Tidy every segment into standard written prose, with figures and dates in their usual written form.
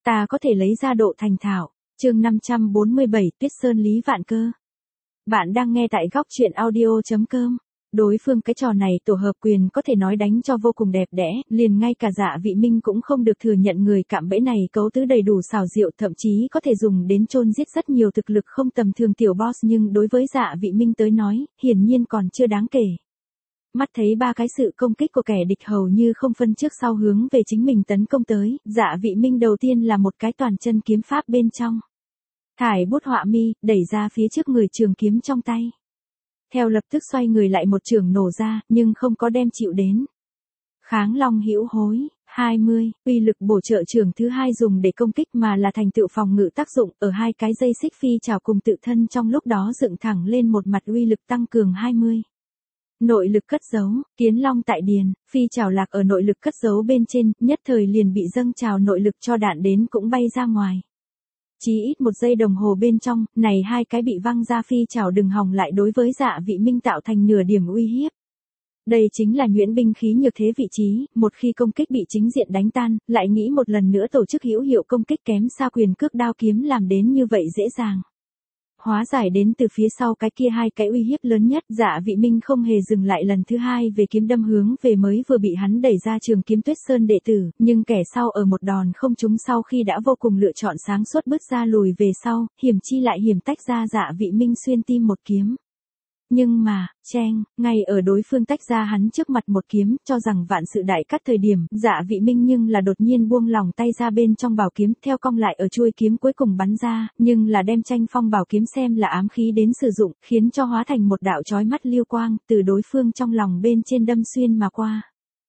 ta có thể lấy ra độ thành thạo. Chương 547, Tuyết Sơn Lý Vạn Cơ. Bạn đang nghe tại góc truyện audio.com. Đối phương cái trò này tổ hợp quyền có thể nói đánh cho vô cùng đẹp đẽ, liền ngay cả Dạ Vị Minh cũng không được thừa nhận người cạm bẫy này cấu tứ đầy đủ xảo diệu, thậm chí có thể dùng đến chôn giết rất nhiều thực lực không tầm thường tiểu boss, nhưng đối với Dạ Vị Minh tới nói, hiển nhiên còn chưa đáng kể. Mắt thấy ba cái sự công kích của kẻ địch hầu như không phân trước sau hướng về chính mình tấn công tới, Dạ Vị Minh đầu tiên là một cái toàn chân kiếm pháp bên trong. Thải bút họa mi, đẩy ra phía trước người trường kiếm trong tay. Theo lập tức xoay người lại một trường nổ ra, nhưng không có đem chịu đến. Kháng Long Hữu Hối, 20, uy lực bổ trợ trường thứ hai dùng để công kích mà là thành tựu phòng ngự tác dụng, ở hai cái dây xích phi trảo cùng tự thân trong lúc đó dựng thẳng lên một mặt uy lực tăng cường 20. Nội lực cất giấu, Kiến Long tại điền, phi trảo lạc ở nội lực cất giấu bên trên, nhất thời liền bị dâng trào nội lực cho đạn đến cũng bay ra ngoài. Chỉ ít 1 giây đồng hồ bên trong, này hai cái bị văng ra phi trảo đừng hòng lại đối với Dạ Vị Minh tạo thành nửa điểm uy hiếp. Đây chính là nhuyễn binh khí nhược thế vị trí, một khi công kích bị chính diện đánh tan, lại nghĩ một lần nữa tổ chức hữu hiệu công kích kém xa quyền cước đao kiếm làm đến như vậy dễ dàng. Hóa giải đến từ phía sau cái kia hai cái uy hiếp lớn nhất, Dạ Vị Minh không hề dừng lại lần thứ hai về kiếm đâm hướng về mới vừa bị hắn đẩy ra trường kiếm Tuyết Sơn đệ tử, nhưng kẻ sau ở một đòn không trúng sau khi đã vô cùng lựa chọn sáng suốt bước ra lùi về sau, hiểm chi lại hiểm tách ra Dạ Vị Minh xuyên tim một kiếm. Nhưng mà, cheng, ngay ở đối phương tách ra hắn trước mặt một kiếm, cho rằng vạn sự đại cắt thời điểm, Dạ Vị Minh nhưng là đột nhiên buông lòng tay ra bên trong bảo kiếm, theo cong lại ở chuôi kiếm cuối cùng bắn ra, nhưng là đem tranh phong bảo kiếm xem là ám khí đến sử dụng, khiến cho hóa thành một đạo chói mắt lưu quang, từ đối phương trong lòng bên trên đâm xuyên mà qua.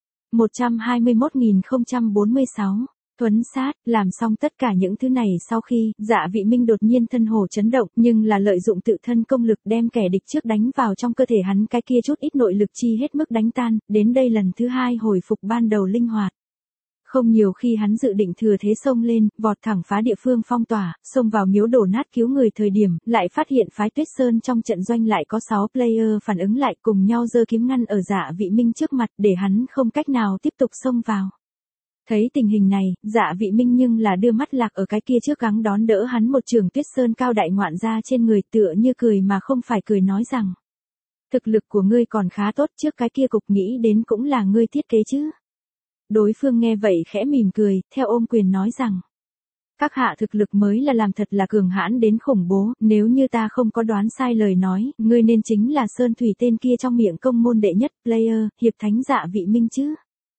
121.046 Thuấn sát, làm xong tất cả những thứ này sau khi, Dạ Vị Minh đột nhiên thân hồ chấn động, nhưng là lợi dụng tự thân công lực đem kẻ địch trước đánh vào trong cơ thể hắn cái kia chút ít nội lực chi hết mức đánh tan, đến đây lần thứ hai hồi phục ban đầu linh hoạt. Không nhiều khi hắn dự định thừa thế xông lên, vọt thẳng phá địa phương phong tỏa, xông vào miếu đổ nát cứu người thời điểm, lại phát hiện phái Tuyết Sơn trong trận doanh lại có 6 player phản ứng lại cùng nhau giơ kiếm ngăn ở Dạ Vị Minh trước mặt để hắn không cách nào tiếp tục xông vào. Thấy tình hình này, Dạ Vị Minh nhưng là đưa mắt lạc ở cái kia trước gắng đón đỡ hắn một trường Tuyết Sơn cao đại ngoạn ra trên người, tựa như cười mà không phải cười nói rằng. Thực lực của ngươi còn khá tốt, trước cái kia cục nghĩ đến cũng là ngươi thiết kế chứ. Đối phương nghe vậy khẽ mỉm cười, theo ôm quyền nói rằng. Các hạ thực lực mới là làm thật là cường hãn đến khủng bố, nếu như ta không có đoán sai lời nói, ngươi nên chính là Sơn Thủy tên kia trong miệng công môn đệ nhất, player, hiệp thánh Dạ Vị Minh chứ.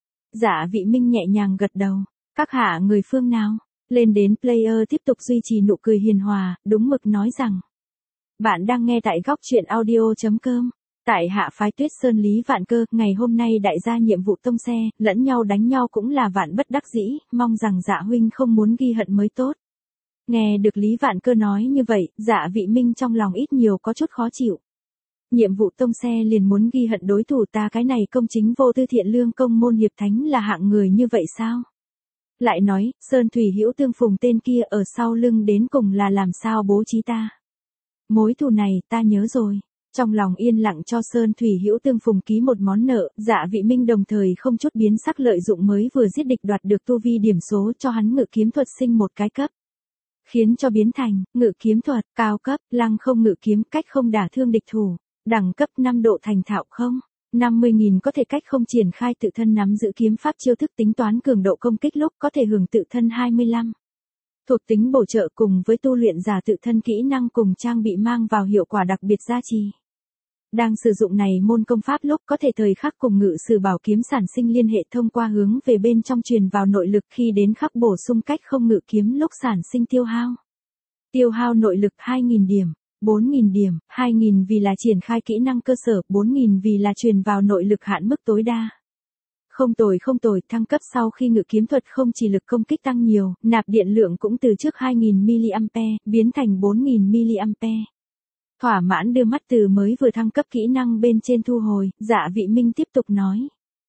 Dạ Vị Minh nhẹ nhàng gật đầu. Các hạ người phương nào? Lên đến player tiếp tục duy trì nụ cười hiền hòa, đúng mực nói rằng. Bạn đang nghe tại góc truyện audio.com. Tại hạ phái Tuyết Sơn Lý Vạn Cơ, ngày hôm nay đại gia nhiệm vụ tông xe, lẫn nhau đánh nhau cũng là vạn bất đắc dĩ, mong rằng Dạ huynh không muốn ghi hận mới tốt. Nghe được Lý Vạn Cơ nói như vậy, Dạ Vị Minh trong lòng ít nhiều có chút khó chịu. Nhiệm vụ tông xe liền muốn ghi hận đối thủ ta, cái này công chính vô tư thiện lương công môn hiệp thánh là hạng người như vậy sao? Lại nói, Sơn Thủy Hữu Tương Phùng tên kia ở sau lưng đến cùng là làm sao bố trí ta? Mối thù này ta nhớ rồi. Trong lòng yên lặng cho Sơn Thủy Hữu Tương Phùng ký một món nợ, Dạ Vị Minh đồng thời không chút biến sắc lợi dụng mới vừa giết địch đoạt được tu vi điểm số cho hắn ngự kiếm thuật sinh một cái cấp. Khiến cho biến thành, ngự kiếm thuật, cao cấp, lăng không ngự kiếm, cách không đả thương địch thủ. Đẳng cấp 5 độ thành thạo không? 50.000 có thể cách không triển khai tự thân nắm giữ kiếm pháp chiêu thức tính toán cường độ công kích lúc có thể hưởng tự thân 25. Thuộc tính bổ trợ cùng với tu luyện giả tự thân kỹ năng cùng trang bị mang vào hiệu quả đặc biệt gia trì. Đang sử dụng này môn công pháp lúc có thể thời khắc cùng ngự sử bảo kiếm sản sinh liên hệ thông qua hướng về bên trong truyền vào nội lực khi đến khắc bổ sung cách không ngự kiếm lúc sản sinh tiêu hao. Tiêu hao nội lực 2.000 điểm. 4.000 điểm, 2.000 vì là triển khai kỹ năng cơ sở, 4.000 vì là truyền vào nội lực hạn mức tối đa. Không tồi, thăng cấp sau khi ngự kiếm thuật không chỉ lực công kích tăng nhiều, nạp điện lượng cũng từ trước 2.000 mAh, biến thành 4.000 mAh. Thỏa mãn đưa mắt từ mới vừa thăng cấp kỹ năng bên trên thu hồi, Dạ Vị Minh tiếp tục nói.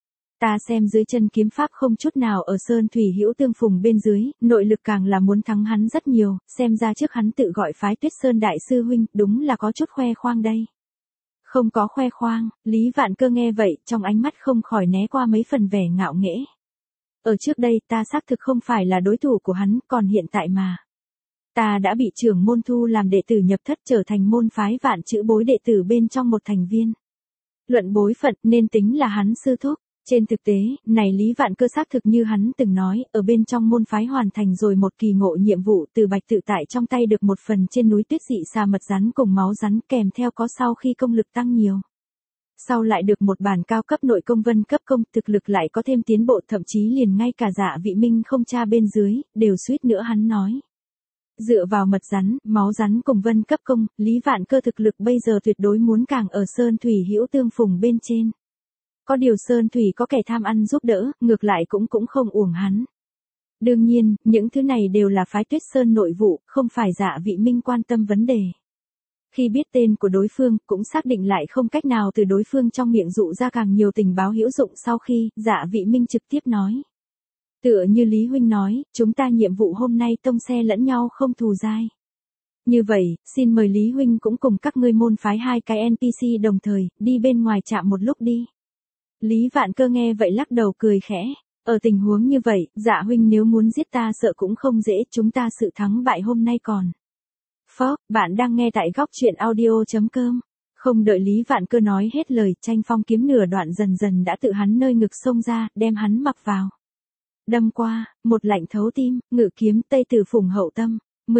Ta xem dưới chân kiếm pháp không chút nào ở Sơn Thủy Hữu Tương Phùng bên dưới, nội lực càng là muốn thắng hắn rất nhiều, xem ra trước hắn tự gọi phái Tuyết Sơn đại sư huynh, đúng là có chút khoe khoang đây. Không có khoe khoang, Lý Vạn Cơ nghe vậy, trong ánh mắt không khỏi né qua mấy phần vẻ ngạo nghễ. Ở trước đây ta xác thực không phải là đối thủ của hắn, còn hiện tại mà. Ta đã bị trưởng môn thu làm đệ tử nhập thất, trở thành môn phái Vạn Chữ Bối đệ tử bên trong một thành viên. Luận bối phận nên tính là hắn sư thúc. Trên thực tế, này Lý Vạn Cơ xác thực như hắn từng nói, ở bên trong môn phái hoàn thành rồi một kỳ ngộ nhiệm vụ, từ Bạch Tự Tại trong tay được một phần trên núi tuyết dị xà mật rắn cùng máu rắn, kèm theo có sau khi công lực tăng nhiều. Sau lại được một bản cao cấp nội công vân cấp công, thực lực lại có thêm tiến bộ, thậm chí liền ngay cả Dạ Vị Minh không cha bên dưới, đều suýt nữa hắn nói. Dựa vào mật rắn, máu rắn cùng vân cấp công, Lý Vạn Cơ thực lực bây giờ tuyệt đối muốn càng ở Sơn Thủy Hữu Tương Phùng bên trên. Có điều Sơn Thủy có kẻ tham ăn giúp đỡ, ngược lại cũng không uổng hắn. Đương nhiên, những thứ này đều là phái Tuyết Sơn nội vụ, không phải Dạ Vị Minh quan tâm vấn đề. Khi biết tên của đối phương, cũng xác định lại không cách nào từ đối phương trong miệng dụ ra càng nhiều tình báo hữu dụng, sau khi, Dạ Vị Minh trực tiếp nói. Tựa như Lý Huynh nói, chúng ta nhiệm vụ hôm nay tông xe lẫn nhau không thù dai. Như vậy, xin mời Lý Huynh cũng cùng các ngươi môn phái hai cái NPC đồng thời, đi bên ngoài chạm một lúc đi. Lý Vạn Cơ nghe vậy lắc đầu cười khẽ. Ở tình huống như vậy, Dạ Huynh nếu muốn giết ta sợ cũng không dễ, chúng ta sự thắng bại hôm nay còn. Phó, bạn đang nghe tại góc truyện audio.com. Không đợi Lý Vạn Cơ nói hết lời, Tranh Phong kiếm nửa đoạn dần dần đã tự hắn nơi ngực xông ra, đem hắn mặc vào. Đâm qua, một lạnh thấu tim, ngự kiếm Tây Tử Phùng Hậu Tâm,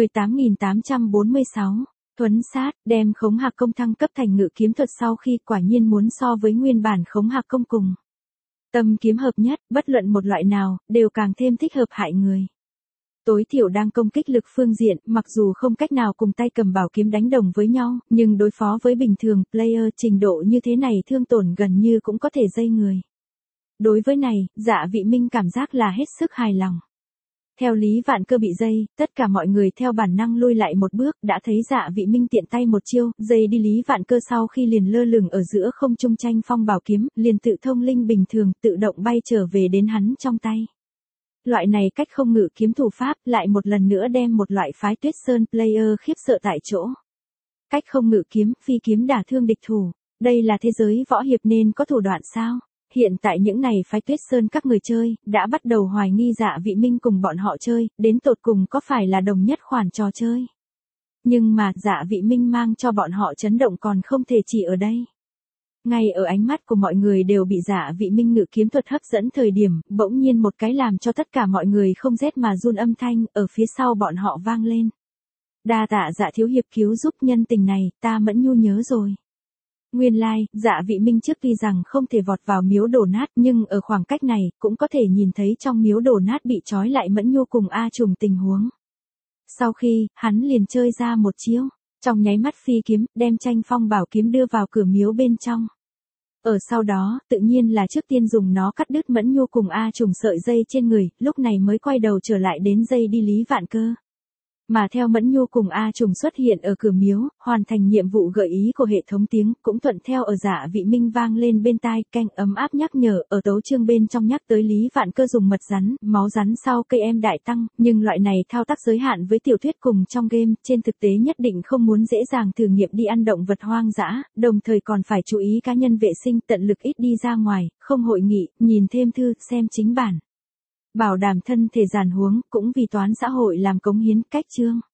18.846. Thuấn sát, đem Khống Hạc Công thăng cấp thành ngự kiếm thuật sau khi quả nhiên muốn so với nguyên bản Khống Hạc Công cùng. Tâm kiếm hợp nhất, bất luận một loại nào, đều càng thêm thích hợp hại người. Tối thiểu đang công kích lực phương diện, mặc dù không cách nào cùng tay cầm bảo kiếm đánh đồng với nhau, nhưng đối phó với bình thường, player trình độ như thế này thương tổn gần như cũng có thể dây người. Đối với này, Dạ Vị Minh cảm giác là hết sức hài lòng. Theo Lý Vạn Cơ bị dây, tất cả mọi người theo bản năng lui lại một bước, đã thấy Dạ Vị Minh tiện tay một chiêu, dây đi Lý Vạn Cơ sau khi liền lơ lửng ở giữa không trung, Tranh Phong bảo kiếm, liền tự thông linh bình thường, tự động bay trở về đến hắn trong tay. Loại này cách không ngự kiếm thủ pháp, lại một lần nữa đem một loại phái Tuyết Sơn player khiếp sợ tại chỗ. Cách không ngự kiếm, phi kiếm đả thương địch thủ, đây là thế giới võ hiệp nên có thủ đoạn sao? Hiện tại những này phái Tuyết Sơn các người chơi, đã bắt đầu hoài nghi Dạ Vị Minh cùng bọn họ chơi, đến tột cùng có phải là đồng nhất khoản trò chơi. Nhưng mà, Dạ Vị Minh mang cho bọn họ chấn động còn không thể chỉ ở đây. Ngay ở ánh mắt của mọi người đều bị Dạ Vị Minh ngự kiếm thuật hấp dẫn thời điểm, bỗng nhiên một cái làm cho tất cả mọi người không rét mà run âm thanh, ở phía sau bọn họ vang lên. Đa tạ Dạ thiếu hiệp cứu giúp, nhân tình này, ta Mẫn Nhu nhớ rồi. Nguyên lai, Dạ Vị Minh trước tuy rằng không thể vọt vào miếu đổ nát, nhưng ở khoảng cách này, cũng có thể nhìn thấy trong miếu đổ nát bị trói lại Mẫn Nhu cùng A Trùng tình huống. Sau khi, hắn liền chơi ra một chiêu, trong nháy mắt phi kiếm, đem Tranh Phong bảo kiếm đưa vào cửa miếu bên trong. Ở sau đó, tự nhiên là trước tiên dùng nó cắt đứt Mẫn Nhu cùng A Trùng sợi dây trên người, lúc này mới quay đầu trở lại đến dây đi Lý Vạn Cơ. Mà theo Mẫn Nhu cùng A Trùng xuất hiện ở cửa miếu, hoàn thành nhiệm vụ gợi ý của hệ thống tiếng, cũng thuận theo ở Dạ Vị Minh vang lên bên tai, canh ấm áp nhắc nhở, ở tấu chương bên trong nhắc tới Lý Vạn Cơ dùng mật rắn, máu rắn sau cây em đại tăng, nhưng loại này thao tác giới hạn với tiểu thuyết cùng trong game, trên thực tế nhất định không muốn dễ dàng thử nghiệm đi ăn động vật hoang dã, đồng thời còn phải chú ý cá nhân vệ sinh, tận lực ít đi ra ngoài, không hội nghị, nhìn thêm thư, xem chính bản. Bảo đảm thân thể giản huống, cũng vì toán xã hội làm cống hiến, cách chương.